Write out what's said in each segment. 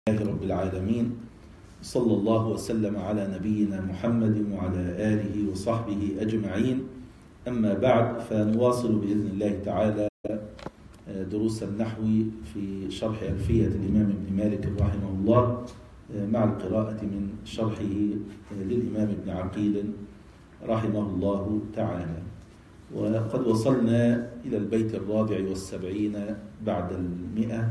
لله رب العالمين. صلى الله وسلم على نبينا محمد وعلى آله وصحبه أجمعين. أما بعد، فنواصل بإذن الله تعالى دروس النحو في شرح ألفية الإمام ابن مالك رحمه الله، مع القراءة من شرحه للإمام ابن عقيل رحمه الله تعالى. وقد وصلنا إلى البيت 74 بعد 100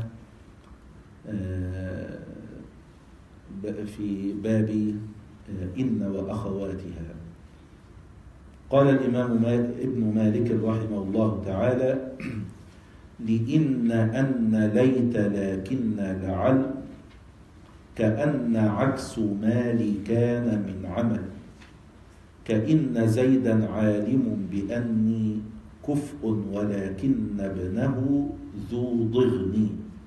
في باب إن وأخواتها. قال الإمام ابن مالك رحمه الله تعالى: لإن أن ليت لكن لعل كأن عكس مالي كان من عمل كإن زيدا عالم بأني كفء ولكن ابنه ذو ضغن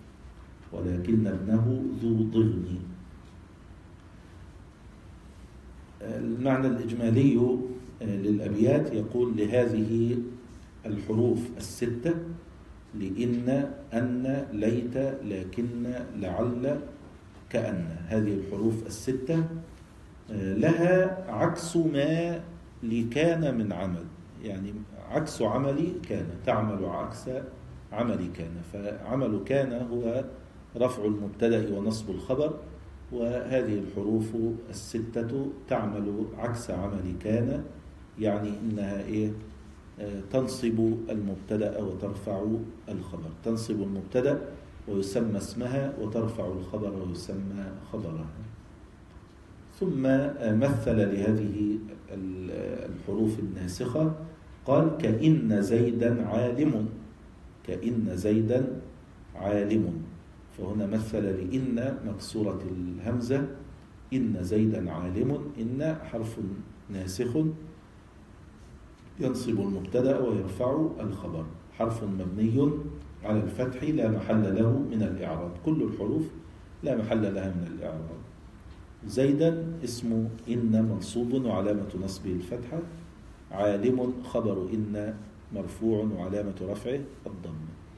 المعنى الإجمالي للأبيات يقول: لهذه الحروف الستة، لإن، أن، ليت، لكن، لعل، كأن، هذه الحروف الستة لها عكس ما لكان من عمل، يعني عكس عملي كان، تعمل عكس عملي كان. فعمل كان هو رفع المبتدأ ونصب الخبر، وهذه الحروف الستة تعمل عكس عمل كان، يعني إنها تنصب المبتدأ وترفع الخبر، تنصب المبتدأ ويسمى اسمها، وترفع الخبر ويسمى خبرها. ثم مثل لهذه الحروف الناسخة قال: كإن زيدا عالم، كإن زيدا عالم. فهنا مثل لإن مكسورة الهمزة، إن زيدا عالم. إن حرف ناسخ ينصب المبتدأ ويرفع الخبر، حرف مبني على الفتح لا محل له من الإعراب. كل الحروف لا محل لها من الإعراب. زيدا اسم إن منصوب وعلامة نصبه الفتحة، عالم خبر إن مرفوع وعلامة رفعه الضم.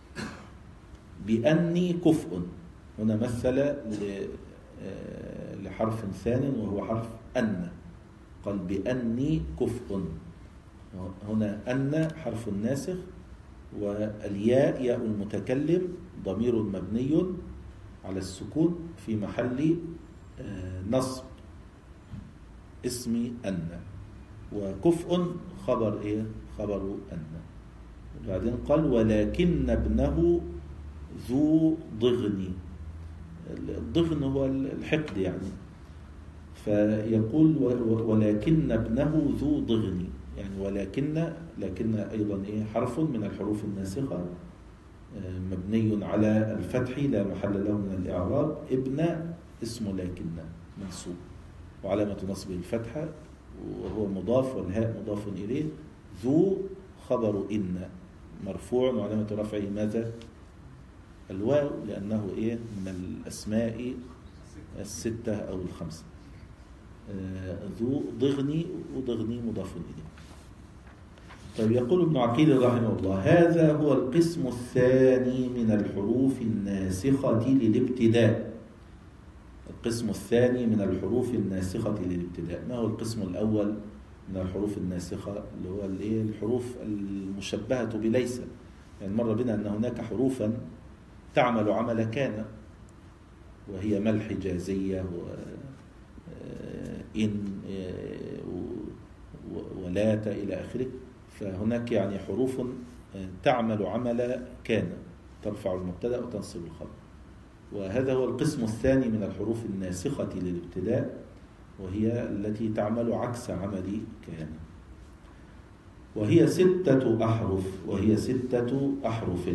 بأني كفء، هنا مثل لحرف ثان وهو حرف أن، قال: بأني كفء. هنا أن حرف ناسخ، والياء ياء المتكلم، ضمير مبني على السكون في محل نصب اسم أن، وكفء خبر خبر أن. وبعدين قال: ولكن ابنه ذو ضغن. الضغن هو الحقد يعني، فيقول: ولكن ابنه ذو ضغن، يعني لكن أيضا حرف من الحروف الناسخة مبني على الفتح لا محل له من الإعراب. ابن اسم لكن منصوب وعلامة نصبه الفتحة وهو مضاف، والهاء مضاف إليه. ذو خبر إن مرفوع وعلامة رفعه ماذا؟ الواو، لأنه من الأسماء الستة أو الخمسة. ذو ضغني، وضغني مضاف إليه. طيب، يقول ابن عقيل رحمه الله: هذا هو القسم الثاني من الحروف الناسخة للابتداء. القسم الثاني من الحروف الناسخة للابتداء. ما هو القسم الأول من الحروف الناسخة؟ اللي هو الحروف المشبهة بليس. يعني مر بنا أن هناك حروفا تعمل عمل كان، وهي ما الحجازية وإن ولات إلى آخره. فهناك يعني حروف تعمل عمل كان، ترفع المبتدأ وتنصب الخبر. وهذا هو القسم الثاني من الحروف الناسخة للابتداء، وهي التي تعمل عكس عمل كان. وهي ستة أحرف: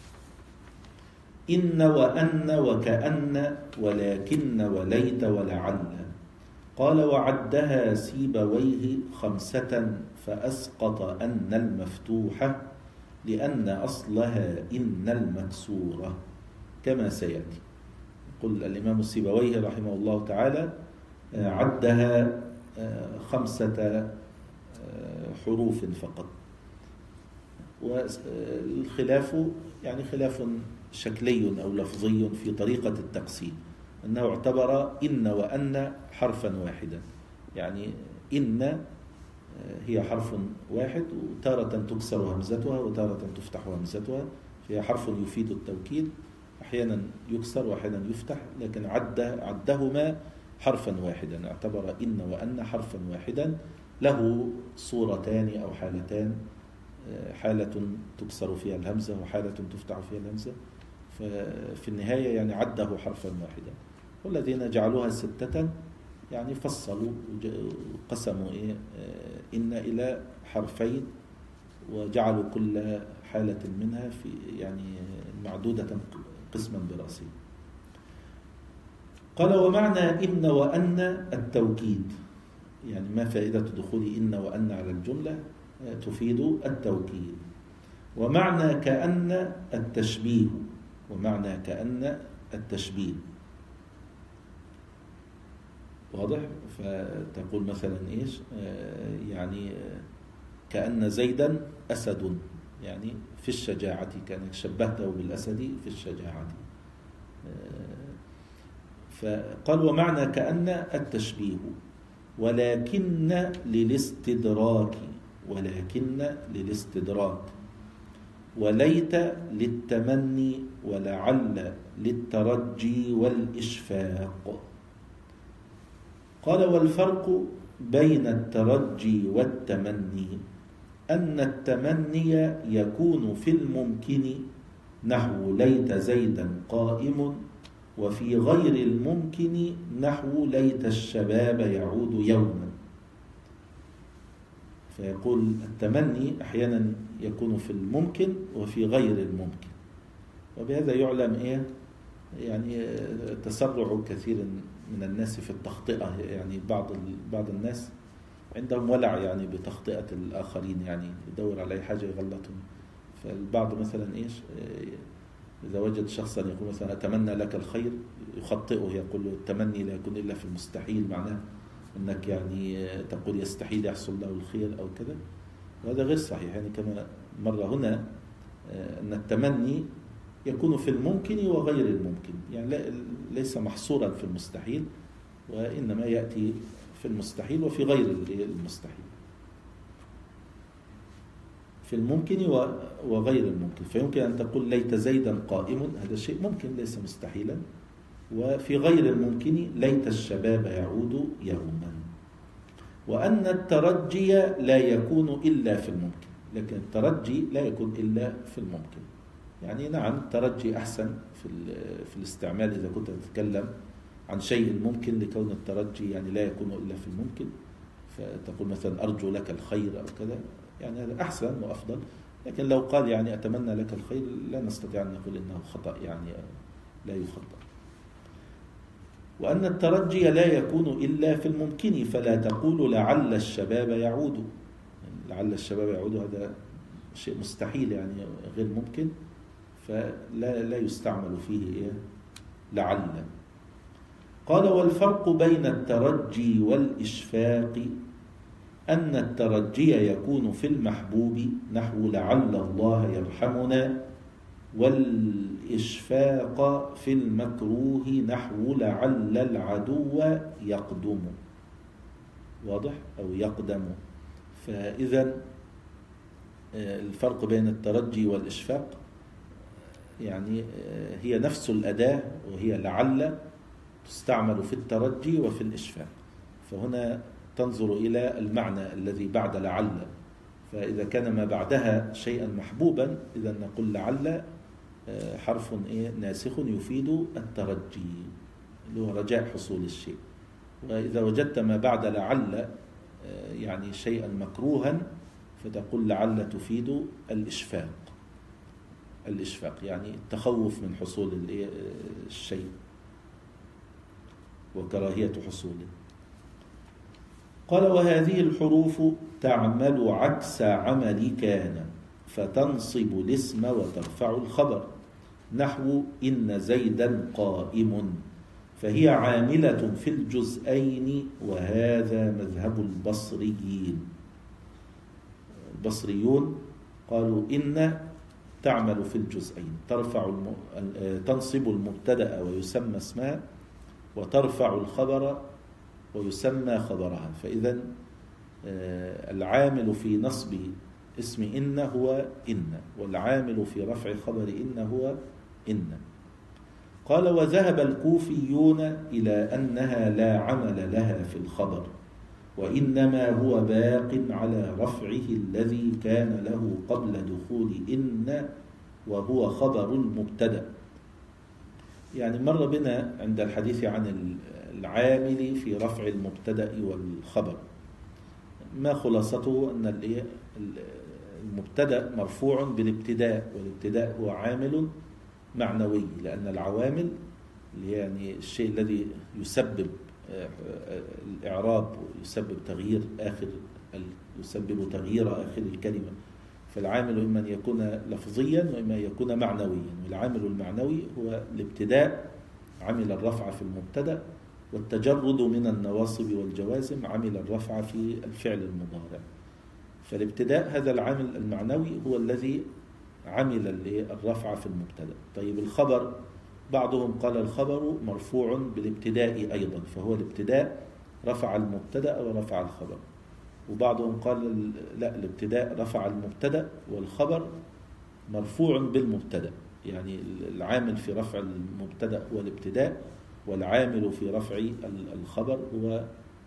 إن وأن وكأن ولكن وليت ولعل. قال: وعدها سيبويه 5 فأسقط أن المفتوحة لأن أصلها إن المكسورة، كما سيأتي. يقول الإمام السيبويه رحمه الله تعالى: عدها 5 حروف فقط. والخلاف يعني خلاف شكلي أو لفظي في طريقة التقسيم. أنه اعتبر إن وأن حرفا واحدا. يعني إن هي حرف واحد، وتارة تكسر همزتها وتارة تفتح همزتها، فهي حرف يفيد التوكيد، أحيانا يكسر وأحيانا يفتح، لكن عدهما حرفا واحدا، اعتبر إن وأن حرفا واحدا له صورتان أو حالتان، حالة تكسر فيها الهمزة وحالة تفتح فيها الهمزة، ففي النهاية يعني عده حرفا واحدا. والذين جعلوها 6 يعني فصلوا وقسموا إن إلى حرفين، وجعلوا كل حالة منها في يعني معدودة قسما برأسه. قال ومعنى إن وأن التوكيد، يعني ما فائدة دخول إن وأن على الجملة؟ تفيد التوكيد. ومعنى كأن التشبيه، ومعنى كأن التشبيه واضح. فتقول مثلا إيش؟ يعني كأن زيدا أسد، يعني في الشجاعة، كأنك شبهته بالأسد في الشجاعة. فقال ومعنى كأن التشبيه، ولكن للاستدراك، ولكن للاستدراك، وليت للتمني، ولعل للترجي والإشفاق. قال والفرق بين الترجي والتمني أن التمني يكون في الممكن نحو ليت زيدا قائم، وفي غير الممكن نحو ليت الشباب يعود يوما. فيقول التمني أحيانا يكون في الممكن وفي غير الممكن، وبهذا يعلم يعني تسرع كثير من الناس في التخطئة. يعني بعض الناس عندهم ولع يعني بتخطئة الآخرين، يعني يدور على أي حاجة يغلطهم. فالبعض مثلا إذا وجد شخصا يقول مثلا أتمنى لك الخير، يخطئه، يقول له التمني لا يكون إلا في المستحيل، معناه أنك يعني تقول يستحيل يحصل له الخير أو كذا، وهذا غير صحيح. يعني كما مر هنا أن التمني يكون في الممكن وغير الممكن، يعني ليس محصورا في المستحيل، وإنما يأتي في المستحيل وفي غير المستحيل، في الممكن وغير الممكن. فيمكن أن تقول ليت زيدا قائم، هذا شيء ممكن ليس مستحيلا. وفي غير الممكن ليت الشباب يعود يوما. وأن الترجي لا يكون إلا في الممكن، لكن الترجي لا يكون إلا في الممكن. يعني نعم الترجي أحسن في الاستعمال إذا كنت تتكلم عن شيء ممكن، لكون الترجي يعني لا يكون إلا في الممكن، فتقول مثلا أرجو لك الخير أو كذا، يعني هذا أحسن وأفضل. لكن لو قال يعني أتمنى لك الخير، لا نستطيع أن نقول إنه خطأ، يعني لا يخطأ. وأن الترجي لا يكون إلا في الممكن، فلا تقول لعل الشباب يعود، يعني لعل الشباب يعود هذا شيء مستحيل، يعني غير ممكن، فلا يستعمل فيه لعل. قال والفرق بين الترجي والإشفاق أن الترجي يكون في المحبوب نحو لعل الله يرحمنا، والإشفاق في المكروه نحو لعل العدو يقدم. واضح؟ أو يقدم. فإذا الفرق بين الترجي والإشفاق يعني هي نفس الأداة، وهي لعل تستعمل في الترجي وفي الإشفاق. فهنا تنظر إلى المعنى الذي بعد لعل، فإذا كان ما بعدها شيئا محبوبا إذا نقول لعل حرف ناسخ يفيد الترجي، اللي هو رجاء حصول الشيء. وإذا وجدت ما بعد لعل يعني شيئا مكروها فتقول لعل تفيد الإشفاق. الإشفاق يعني التخوف من حصول الشيء وكراهية حصوله. قال وهذه الحروف تعمل عكس عمل كان، فتنصب الاسم وترفع الخبر، نحو إن زيدا قائم، فهي عاملة في الجزئين، وهذا مذهب البصريين. البصريون قالوا إن تعمل في الجزئين، تنصب المبتدأ ويسمى اسمها، وترفع الخبر ويسمى خبرها. فإذا العامل في نصب اسم إن هو إن، والعامل في رفع خبر إن هو إن. قال: وذهب الكوفيون إلى أنها لا عمل لها في الخبر، وإنما هو باق على رفعه الذي كان له قبل دخول إن، وهو خبر المبتدأ. يعني مر بنا عند الحديث عن العامل في رفع المبتدأ والخبر ما خلاصته أن المبتدأ مرفوع بالابتداء، والابتداء هو عامل معنوي، لأن العوامل يعني الشيء الذي يسبب الإعراب ويسبب تغيير يسبب تغيير آخر الكلمة. فالعامل إما أن يكون لفظيا وإما أن يكون معنويا، والعامل المعنوي هو الابتداء عمل الرفع في المبتدأ، والتجرد من النواصب والجوازم عمل الرفع في الفعل المضارع. فالابتداء هذا العامل المعنوي هو الذي عمل الرفع في المبتدأ. طيب الخبر، بعضهم قال الخبر مرفوع بالابتداء أيضا، فهو الابتداء رفع المبتدأ ورفع الخبر. وبعضهم قال لا، الابتداء رفع المبتدأ والخبر مرفوع بالمبتدأ، يعني العامل في رفع المبتدأ هو الابتداء، والعامل في رفع الخبر هو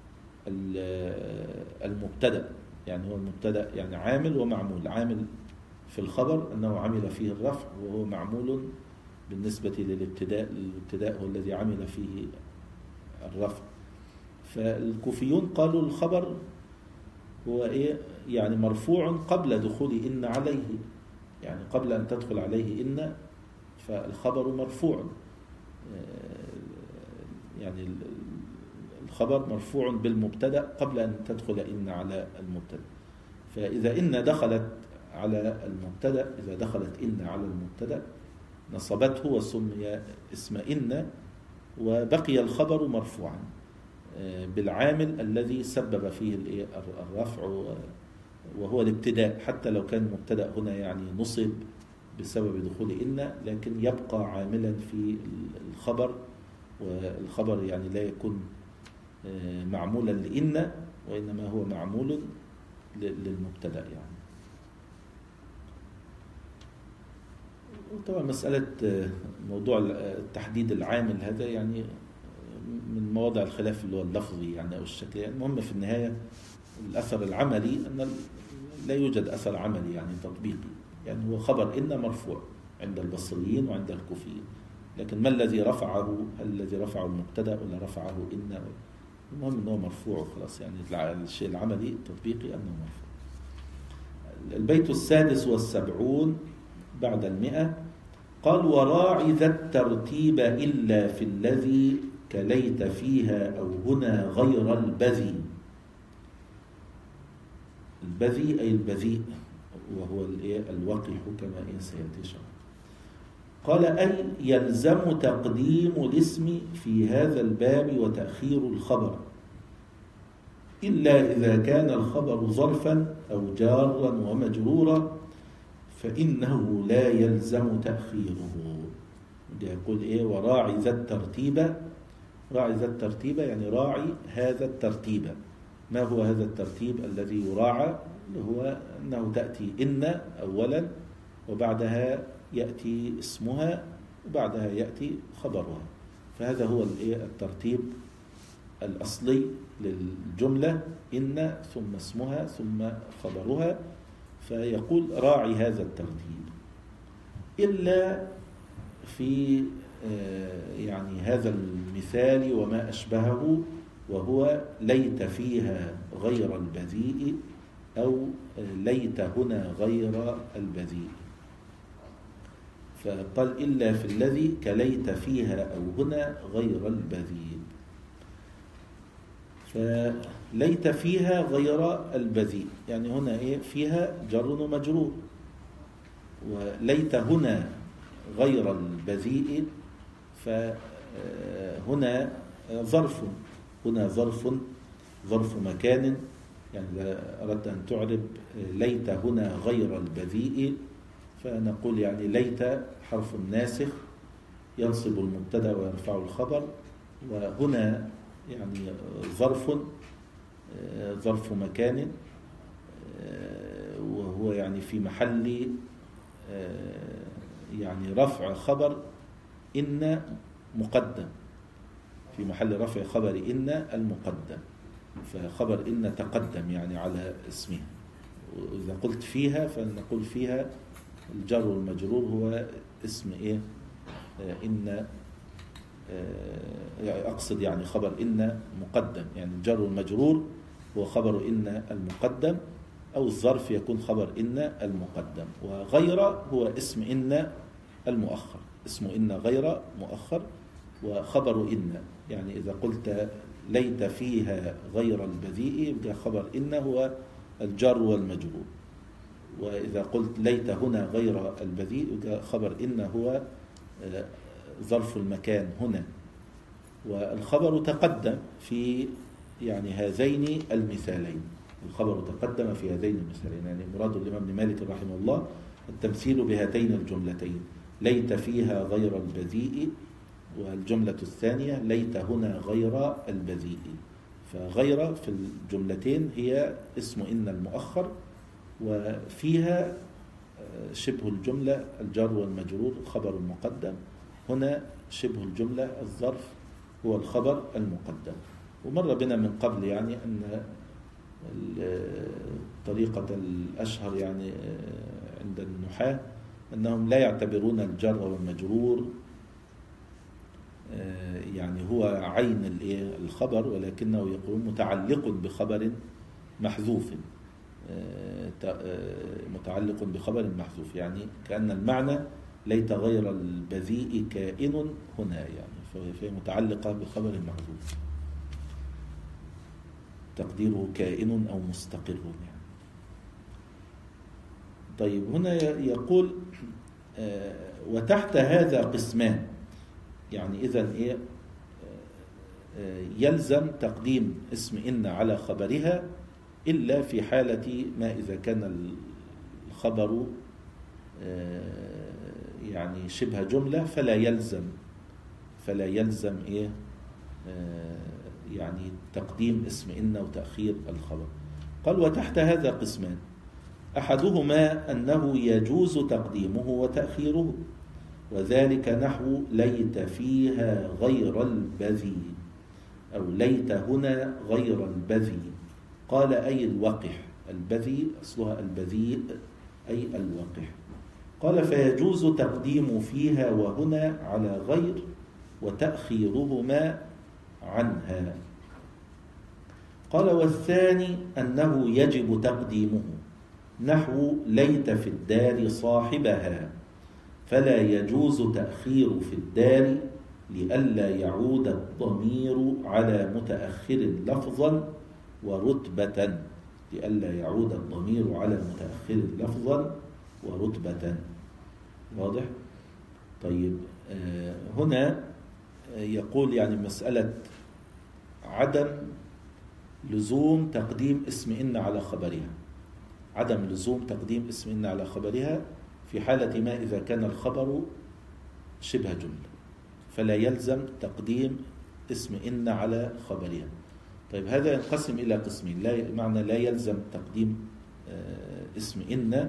المبتدأ. يعني هو المبتدأ يعني عامل ومعمول. عامل في الخبر أنه عمل فيه الرفع، وهو معمول بالنسبة للابتداء. الابتداء هو الذي عمل فيه الرفع. فالكوفيون قالوا الخبر هو يعني مرفوع قبل دخول إن عليه، يعني قبل أن تدخل عليه إن فالخبر مرفوع. يعني الخبر مرفوع بالمبتدأ قبل أن تدخل إن على المبتدأ. فإذا إن دخلت على المبتدأ، إذا دخلت إن على المبتدأ نصبته وسمي اسم إن، وبقي الخبر مرفوعا بالعامل الذي سبب فيه الرفع، وهو الابتداء. حتى لو كان المبتدأ هنا يعني نصب بسبب دخول إن، لكن يبقى عاملا في الخبر، والخبر يعني لا يكون معمولا لإن، وإنما هو معمول للمبتدأ. يعني طبعا مسألة موضوع تحديد العامل هذا يعني من مواضع الخلاف اللي هو اللفظي يعني أو الشكل. يعني المهم في النهاية الأثر العملي أن لا يوجد أثر عملي يعني تطبيقي. يعني هو خبر إن مرفوع عند البصريين وعند الكوفيين، لكن ما الذي رفعه؟ هل الذي رفعه المبتدأ ولا رفعه إن؟ المهم أنه مرفوع وخلاص. يعني الشيء العملي التطبيقي أنه مرفوع. البيت 76 بعد 100 قال: وراعي ذا الترتيب إلا في الذي كليت فيها أو هنا غير البذي. البذي أي البذيء، وهو الوقح كما سيأتي شرحا. قال: أي يلزم تقديم الاسم في هذا الباب وتأخير الخبر، إلا إذا كان الخبر ظرفا أو جارا ومجرورا فإنه لا يلزم تأخيره. يقول وراعي ذا الترتيب. راعي ذا الترتيب يعني راعي هذا الترتيب. ما هو هذا الترتيب الذي يراعى؟ هو أنه تأتي إن أولا، وبعدها يأتي اسمها، وبعدها يأتي خبرها. فهذا هو الترتيب الأصلي للجملة: إن ثم اسمها ثم خبرها. فيقول راعي هذا الترتيب إلا في يعني هذا المثال وما أشبهه، وهو ليت فيها غير البذيء أو ليت هنا غير البذيء. فقال: إلا في الذي كليت فيها أو هنا غير البذيء. فليت فيها غير البذيء يعني هنا فيها جر ومجرور، وليت هنا غير البذيء فهنا ظرف. هنا ظرف مكان. يعني إذا أردت أن تعرب ليت هنا غير البذيء فنقول يعني ليت حرف ناسخ ينصب المبتدأ ويرفع الخبر، وهنا يعني ظرف مكان، وهو يعني في محل يعني رفع خبر إن مقدم، في محل رفع خبر إن المقدم، فخبر إن تقدم يعني على اسمه. وإذا قلت فيها فنقول فيها الجر والمجرور هو اسم إيه؟ إن، أقصد يعني خبر إن مقدم، يعني الجر والمجرور هو خبر إن المقدم، أو الظرف يكون خبر إن المقدم. وغير هو اسم إن المؤخر، اسم إن غير مؤخر وخبر إن. يعني إذا قلت ليت فيها غير البذيء يبقى خبر إن هو الجر والمجرور، وإذا قلت ليت هنا غير البذيء يبقى خبر إن هو ظرف المكان هنا. والخبر تقدم في يعني هذين المثالين، الخبر تقدم في هذين المثالين، يعني مراد الإمام ابن مالك رحمه الله التمثيل بهاتين الجملتين، ليت فيها غير البذيء، والجملة الثانية ليت هنا غير البذيء. فغير في الجملتين هي اسم إن المؤخر، وفيها شبه الجملة الجر والمجرور خبر مقدم، هنا شبه الجملة الظرف هو الخبر المقدم. ومر بنا من قبل يعني أن الطريقة الأشهر يعني عند النحاة أنهم لا يعتبرون الجر والمجرور يعني هو عين الخبر، ولكنه يقول متعلق بخبر محذوف، متعلق بخبر محذوف، يعني كأن المعنى ليت غير البذيء كائن هنا، يعني فهي متعلقة بخبر محذوف تقديره كائن أو مستقر يعني. طيب هنا يقول وتحت هذا قسمان، يعني إذن إيه يلزم تقديم اسم إن على خبرها إلا في حالة ما إذا كان الخبر يعني شبه جملة فلا يلزم إيه يعني تقديم اسم إن وتأخير الخبر. قال وتحت هذا قسمان، أحدهما أنه يجوز تقديمه وتأخيره، وذلك نحو ليت فيها غير البذي، أو ليت هنا غير البذي. قال أي الوقح، البذي أصلها البذيء أي الوقح. قال فيجوز تقديم فيها وهنا على غير وتأخيرهما عنها. قال والثاني أنه يجب تقديمه، نحو ليت في الدار صاحبها، فلا يجوز تأخير في الدار لئلا يعود الضمير على متأخر لفظا ورتبة، لئلا يعود الضمير على المتأخر لفظا ورتبة. واضح؟ طيب هنا يقول يعني مسألة عدم لزوم تقديم اسم إن على خبرها، عدم لزوم تقديم اسم إن على خبرها في حالة ما إذا كان الخبر شبه جملة، فلا يلزم تقديم اسم إن على خبرها. طيب هذا ينقسم إلى قسمين، معنى لا يلزم تقديم اسم إن،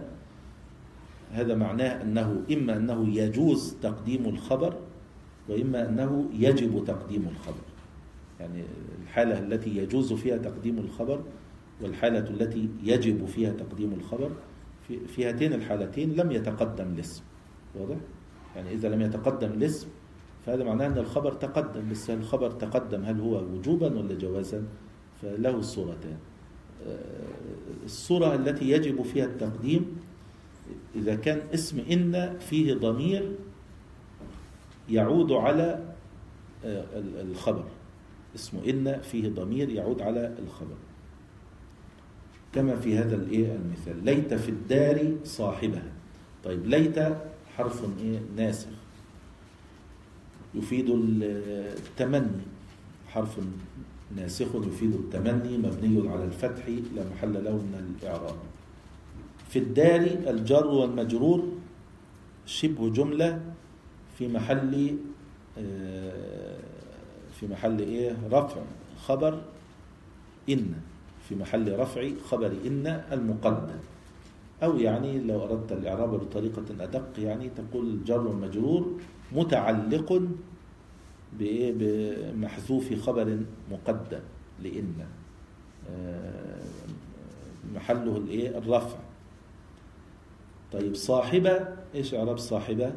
هذا معناه أنه إما أنه يجوز تقديم الخبر، وإما أنه يجب تقديم الخبر. يعني الحالة التي يجوز فيها تقديم الخبر والحالة التي يجب فيها تقديم الخبر، في هاتين الحالتين لم يتقدم الاسم. واضح؟ يعني إذا لم يتقدم الاسم فهذا معناه أن الخبر تقدم، بس الخبر تقدم هل هو وجوبا ولا جوازا؟ فله صورتان. الصورة التي يجب فيها التقديم إذا كان اسم إن فيه ضمير يعود على الخبر، اسم إن فيه ضمير يعود على الخبر، كما في هذا المثال ليت في الدار صاحبها. طيب ليت حرف ناسخ يفيد التمني، حرف ناسخ يفيد التمني مبني على الفتح لا محل له من الإعراب. في الدار الجر والمجرور شبه جملة في محل في محل إيه؟ رفع خبر إن، في محل رفع خبر إن المقدم. أو يعني لو أردت الإعراب بطريقة أدق يعني تقول جر مجرور متعلق بمحذوف خبر مقدم لإن، محله الإيه؟ الرفع. طيب صاحبة، إيش إعراب صاحبة؟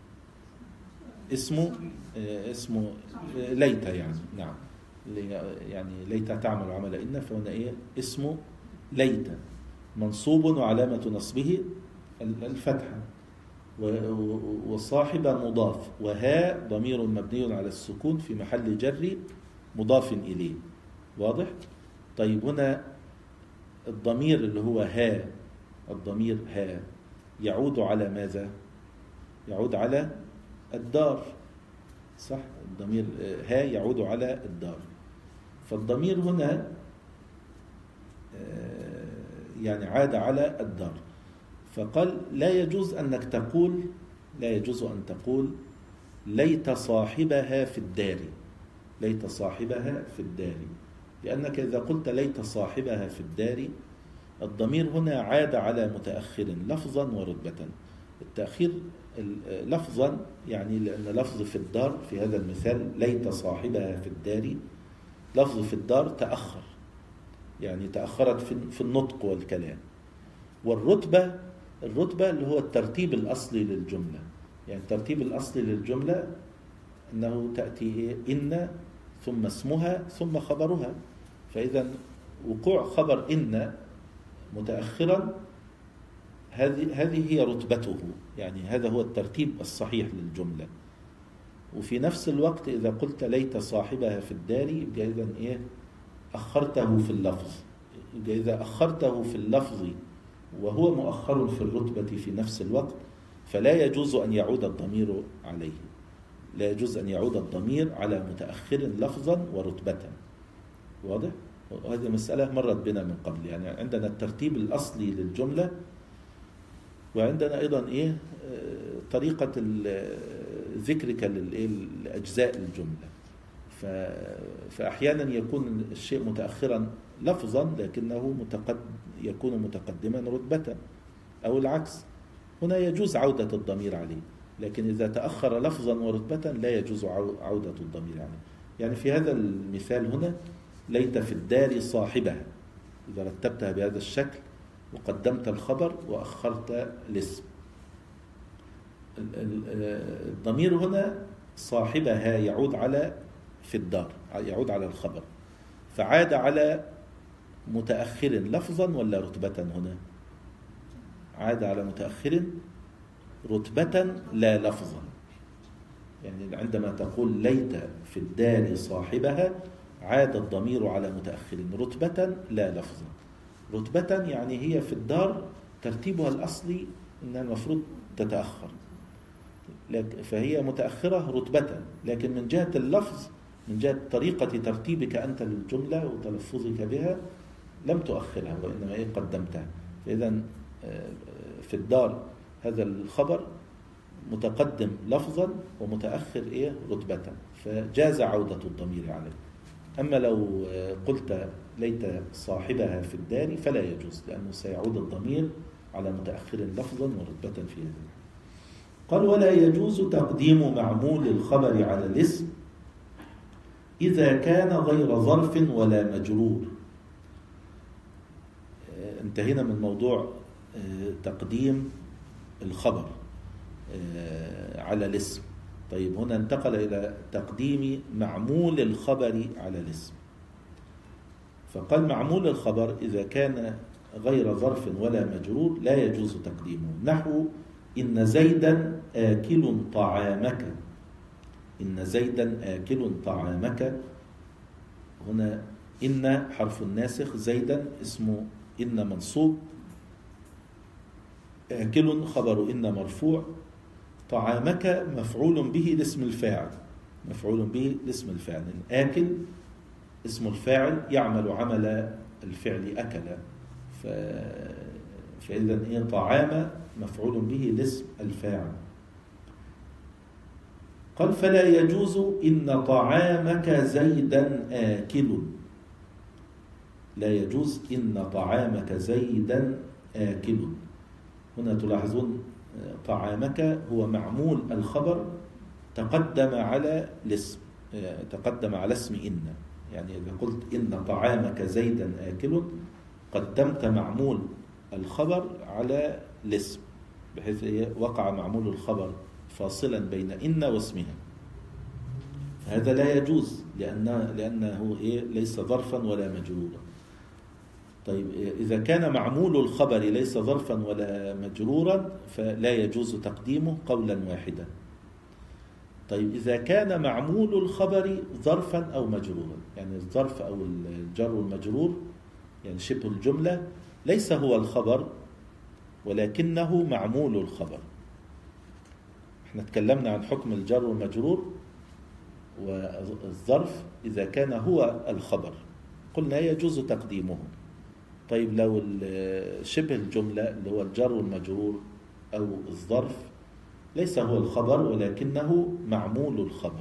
اسمه ليت يعني، نعم، يعني ليت تعمل عمل إن، فهنا إيه؟ اسمه ليت منصوب وعلامة نصبه الفتحة، وصاحبة مضاف، وها ضمير مبني على السكون في محل جر مضاف إليه. واضح؟ طيب هنا الضمير اللي هو ها، الضمير ها يعود على ماذا؟ يعود على الدار، صح؟ الضمير ها يعود على الدار. فالضمير هنا يعني عاد على الدار. فقال لا يجوز أنك تقول، لا يجوز أن تقول ليت صاحبها في الدار، ليت صاحبها في الدار، لأنك إذا قلت ليت صاحبها في الدار الضمير هنا عاد على متأخر لفظا ورتبة. التأخير لفظا يعني لأن لفظ في الدار في هذا المثال ليت صاحبها في الدار، لفظ في الدار تأخر، يعني تأخرت في النطق والكلام. والرتبة، الرتبة اللي هو الترتيب الأصلي للجملة، يعني الترتيب الأصلي للجملة أنه تأتي إن ثم اسمها ثم خبرها. فإذا وقوع خبر إن متأخرا هذه هي رتبته، يعني هذا هو الترتيب الصحيح للجملة. وفي نفس الوقت إذا قلت ليت صاحبها في الدار يبقى إذن إيه؟ أخرته في اللفظ. يبقى إذا أخرته في اللفظ وهو مؤخر في الرتبة في نفس الوقت فلا يجوز أن يعود الضمير عليه، لا يجوز أن يعود الضمير على متأخر لفظا ورتبة. واضح؟ وهذه مسألة مرت بنا من قبل، يعني عندنا الترتيب الأصلي للجملة، وعندنا أيضا إيه؟ طريقة ذكرك لأجزاء الجملة. فأحيانا يكون الشيء متأخرا لفظا لكنه يكون متقدما رتبة، أو العكس. هنا يجوز عودة الضمير عليه، لكن إذا تأخر لفظا ورتبة لا يجوز عودة الضمير عليه. يعني في هذا المثال هنا ليت في الدار صاحبها، إذا رتبتها بهذا الشكل وقدمت الخبر وأخرت الاسم، الضمير هنا صاحبها يعود على في الدار، يعود على الخبر، فعاد على متأخر لفظا ولا رتبة؟ هنا عاد على متأخر رتبة لا لفظا. يعني عندما تقول ليت في الدار صاحبها عاد الضمير على متأخر رتبة لا لفظا. رتبة يعني هي في الدار ترتيبها الأصلي إنها المفروض تتأخر، فهي متأخرة رتبة، لكن من جهة اللفظ، من جهة طريقة ترتيبك أنت للجملة وتلفظك بها لم تؤخرها وإنما إيه؟ قدمتها. فإذا في الدار هذا الخبر متقدم لفظا ومتأخر إيه؟ رتبة، فجاز عودة الضمير عليه. أما لو قلت ليت صاحبها في الدار فلا يجوز، لأنه سيعود الضمير على متأخر لفظا ورتبة في هذا. قال ولا يجوز تقديم معمول الخبر على الاسم إذا كان غير ظرف ولا مجرور. انتهينا من موضوع تقديم الخبر على الاسم. طيب هنا انتقل إلى تقديم معمول الخبر على الاسم. فقال معمول الخبر إذا كان غير ظرف ولا مجرور لا يجوز تقديمه، نحو إن زيدا آكل طعامك، إن زيدا آكل طعامك. هنا إن حرف الناسخ، زيدا اسمه إن منصوب، آكل خبر إن مرفوع، طعامك مفعول به لاسم الفاعل، مفعول به لاسم الفاعل. آكل اسم الفاعل يعمل عمل الفعل أكل، فإذا إيه؟ طعام مفعول به لاسم الفاعل. قال فلا يجوز إن طعامك زيدا آكل. لا يجوز إن طعامك زيدا آكل. هنا تلاحظون طعامك هو معمول الخبر تقدم على الاسم، تقدم على اسم إن. يعني إذا قلت إن طعامك زيدا آكل قدمت معمول الخبر على الاسم، بحيث وقع معمول الخبر فاصلا بين إن واسمها. هذا لا يجوز لأنه ليس ظرفا ولا مجرورا. طيب إذا كان معمول الخبر ليس ظرفا ولا مجرورا فلا يجوز تقديمه قولا واحدا. طيب إذا كان معمول الخبر ظرفا أو مجرورا، يعني الظرف أو الجر والمجرور يعني شبه الجملة ليس هو الخبر ولكنه معمول الخبر. احنا تكلمنا عن حكم الجر والمجرور والظرف إذا كان هو الخبر قلنا يجوز تقديمه. طيب لو شبه الجملة اللي هو الجر والمجرور أو الظرف ليس هو الخبر ولكنه معمول الخبر،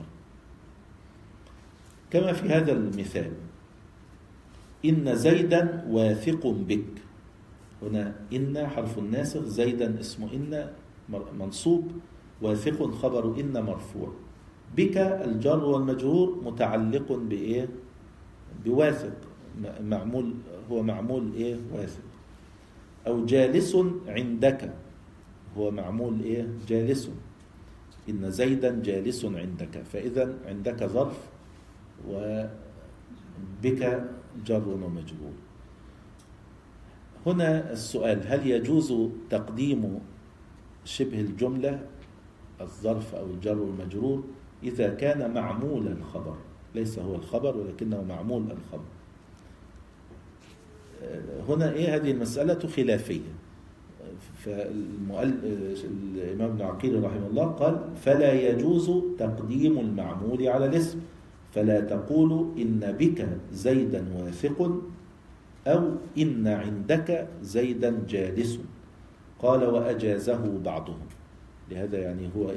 كما في هذا المثال: إن زيدا واثق بك. هنا إن حرف الناسخ، زيدا اسم إن منصوب، واثق خبر إن مرفوع، بك الجر والمجرور متعلق بإيه؟ بواثق، معمول هو معمول إيه؟ واثق. أو جالس عندك هو معمول إيه؟ جالس. إن زيدا جالس عندك، فإذا عندك ظرف وبك جر ومجرور. هنا السؤال: هل يجوز تقديم شبه الجملة الظرف أو الجر والمجرور إذا كان معمول الخبر، ليس هو الخبر ولكنه معمول الخبر؟ هنا هذه المسألة خلافية. الإمام ابن عقيل رحمه الله قال: فلا يجوز تقديم المعمول على الاسم، فلا تقول إن بك زيدا واثق أو إن عندك زيدا جالس. قال: وأجازه بعضهم. لهذا يعني هو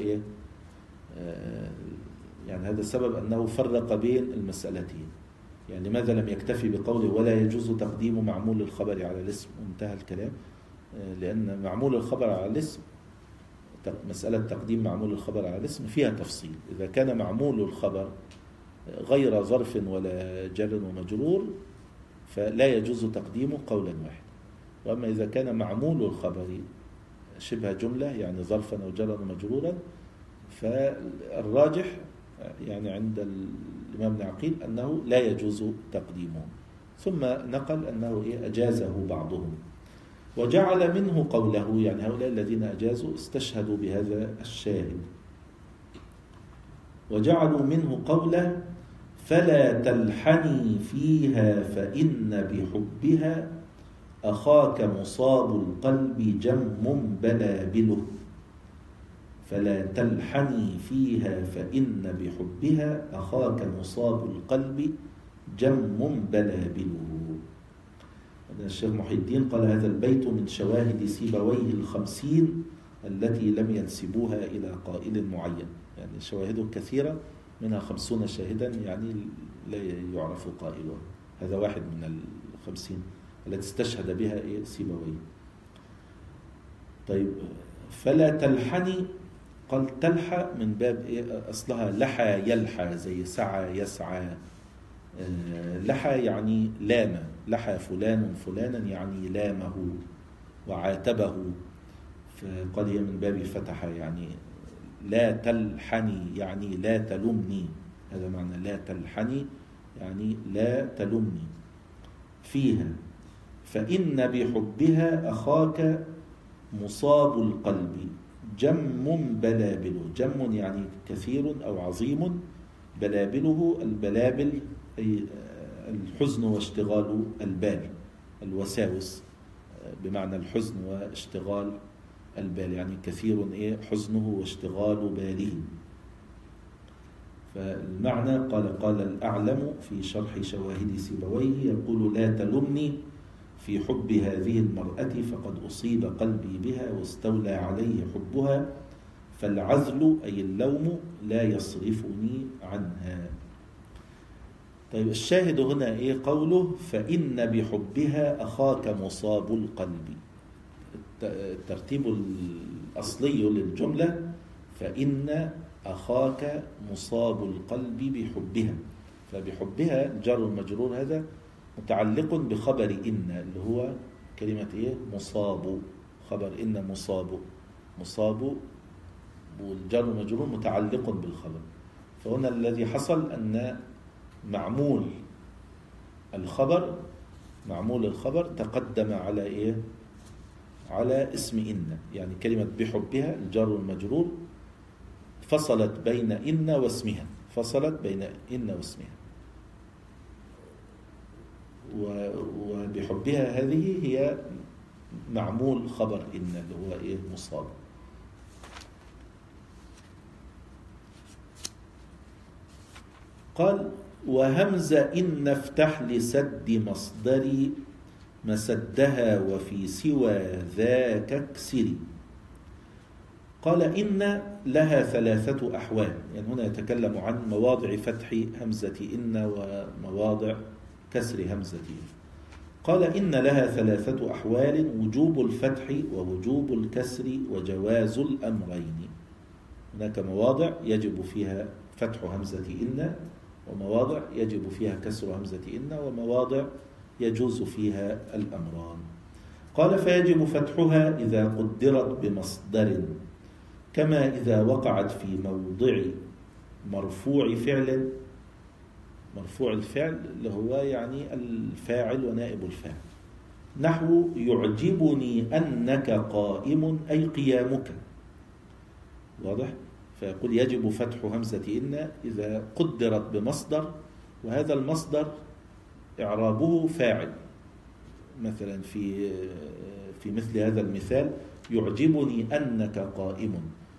يعني هذا السبب أنه فرق بين المسألتين. يعني لماذا لم يكتفي بقوله ولا يجوز تقديم معمول الخبر على الاسم وانتهى الكلام؟ لأن معمول الخبر على الاسم، مسألة تقديم معمول الخبر على الاسم فيها تفصيل. إذا كان معمول الخبر غير ظرف ولا جر ومجرور فلا يجوز تقديمه قولا واحدا. وأما إذا كان معمول الخبر شبه جملة يعني ظرفا أو جرا ومجرورا فالراجح يعني عند الإمام ابن عقيل أنه لا يجوز تقديمه. ثم نقل أنه أجازه بعضهم، وجعل منه قوله، يعني هؤلاء الذين أجازوا استشهدوا بهذا الشاهد، وجعلوا منه قوله: فلا تلحني فيها فإن بحبها أخاك مصاب القلب جم بلابله. فلا تلحني فيها فإن بحبها أخاك مصاب القلب جم بلابله. الشيخ محي الدين قال: هذا البيت من شواهد سيبويه 50 التي لم ينسبوها إلى قائل معين. يعني شواهده كثيرة، منها 50 شاهدا يعني لا يعرف قائلها. هذا واحد من 50 التي استشهد بها سيبويه. طيب، فلا تلحني، قال تلحى من باب أصلها لحى يلحى، زي سعى يسعى. لحى يعني لام، لحى فلان فلانا يعني لامه وعاتبه، فقال هي من باب فتح، يعني لا تلحني يعني لا تلمني. هذا معنى لا تلحني يعني لا تلمني فيها فإن بحبها أخاك مصاب القلب جم بلابله. جم يعني كثير أو عظيم، بلابله البلابل أي الحزن واشتغال البال، الوساوس بمعنى الحزن واشتغال البال، يعني كثير حزنه واشتغال باله. فالمعنى قال الأعلم في شرح شواهد سيبويه يقول: لا تلمني في حب هذه المرأة فقد أصيب قلبي بها واستولى عليه حبها، فالعزل أي اللوم لا يصرفني عنها. طيب الشاهد هنا إيه؟ قوله فإن بحبها أخاك مصاب القلب. الترتيب الأصلي للجملة فإن أخاك مصاب القلب بحبها. فبحبها الجار والمجرور هذا متعلق بخبر إن اللي هو كلمة إيه؟ مصاب. خبر إن مصاب والجار والمجرور متعلق بالخبر. فهنا الذي حصل أن معمول الخبر تقدم على إيه؟ على اسم إن. يعني كلمة بحبها الجار والمجرور فصلت بين إن واسمها، وبحبها هذه هي معمول خبر إن اللي هو إيه؟ مصاب. قال وهمزة إن افتح لسد مصدري مسدها وفي سوى ذاك اكسري. قال إن لها 3 أحوال. يعني هنا يتكلم عن مواضع فتح همزة إن ومواضع كسر همزة. قال إن لها 3 أحوال: وجوب الفتح ووجوب الكسر وجواز الأمرين. هناك مواضع يجب فيها فتح همزة إن، ومواضع يجب فيها كسر همزة إن، ومواضع يجوز فيها الأمران. قال فيجب فتحها إذا قدرت بمصدر، كما إذا وقعت في موضع مرفوع فعل. مرفوع الفعل اللي هو يعني الفاعل ونائب الفاعل، نحو يعجبني أنك قائم أي قيامك. واضح؟ فيقول يجب فتح همزة إن إذا قدرت بمصدر، وهذا المصدر إعرابه فاعل. مثلا في مثل هذا المثال يعجبني أنك قائم،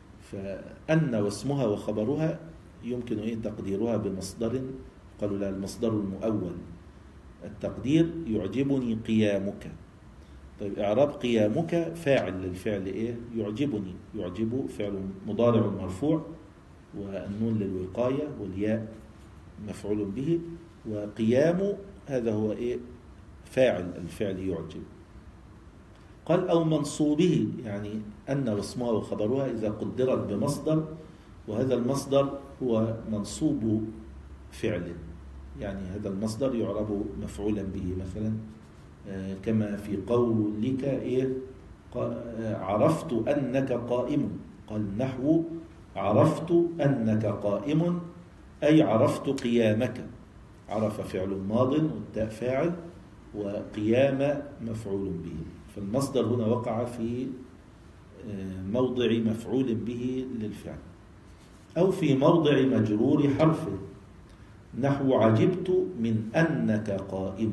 فأن واسمها وخبرها يمكن تقديرها بمصدر، قالوا لا المصدر المؤول. التقدير يعجبني قيامك. طيب إعراب قيامك فاعل للفعل إيه؟ يعجبني. يعجب فعل مضارع مرفوع، والنون للوقاية والياء مفعول به، وقيام هذا هو إيه؟ فاعل الفعل يعجب. قال أو منصوبه، يعني أن واسمها وخبرها إذا قدرت بمصدر، وهذا المصدر هو منصوب فعل، يعني هذا المصدر يعرب مفعولا به. مثلا كما في قولك إيه؟ عرفت أنك قائم. قال نحو عرفت أنك قائم أي عرفت قيامك. عرف فعل ماض والتاء فاعل، وقيام مفعول به. فالمصدر هنا وقع في موضع مفعول به للفعل. أو في موضع مجرور حرف، نحو عجبت من أنك قائم.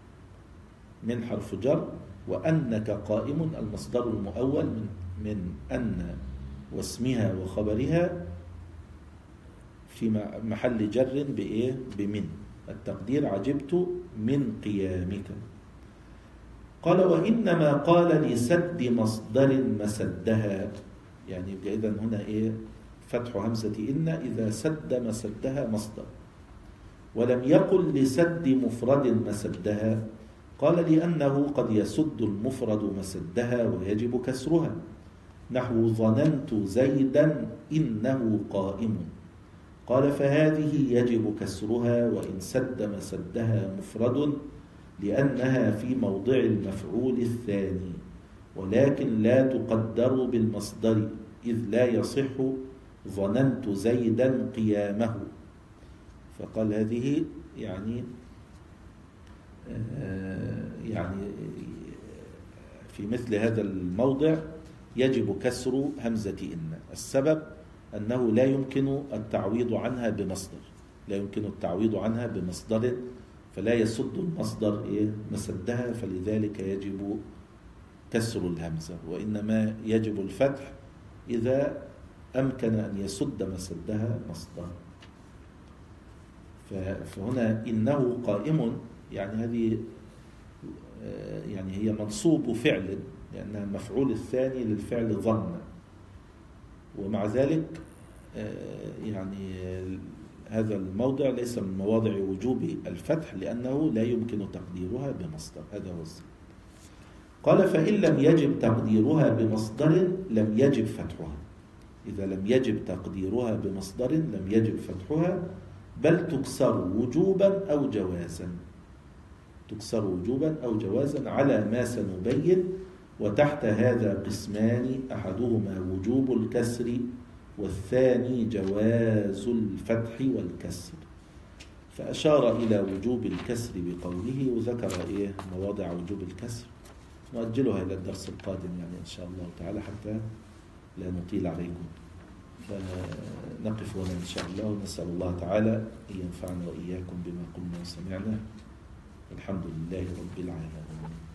من حرف جر، وأنك قائم المصدر المؤول من أن واسمها وخبرها في محل جر بإيه؟ بمن. التقدير عجبت من قيامك. قال وإنما قال لسد مصدر مسدها، يعني يبقى إذن هنا إيه؟ فتح همزة إن إذا سد مسدها مصدر. ولم يقل لسد مفرد مسدها، قال لأنه قد يسد المفرد مسدها ويجب كسرها، نحو ظننت زيدا إنه قائم. قال فهذه يجب كسرها وإن سد مسدها مفرد، لأنها في موضع المفعول الثاني، ولكن لا تقدر بالمصدر، إذ لا يصح ظننت زيدا قيامه. فقال هذه يعني في مثل هذا الموضع يجب كسر همزة إن. السبب أنه لا يمكن التعويض عنها بمصدر، لا يمكن التعويض عنها بمصدر، فلا يسد المصدر مسدها، فلذلك يجب كسر الهمزة. وإنما يجب الفتح إذا أمكن أن يسد مسدها مصدر. فهنا إنه قائم، يعني هذه يعني هي منصوب فعل، لأنها المفعول الثاني للفعل ظن. ومع ذلك يعني هذا الموضع ليس من مواضع وجوب الفتح لأنه لا يمكن تقديرها بمصدر. هذا هو السبب. قال فإن لم يجب تقديرها بمصدر لم يجب فتحها. إذا لم يجب تقديرها بمصدر لم يجب فتحها، بل تكسر وجوبا أو جوازا. تكسر وجوبا أو جوازا على ما سنبين. وتحت هذا قسمان، أحدهما وجوب الكسر والثاني جواز الفتح والكسر. فأشار إلى وجوب الكسر بقوله، وذكر مواضع وجوب الكسر نؤجلها إلى الدرس القادم يعني إن شاء الله تعالى حتى لا نطيل عليكم. فنقف هنا إن شاء الله، ونسأل الله تعالى أن ينفعنا وإياكم بما قلنا وسمعنا. الحمد لله رب العالمين.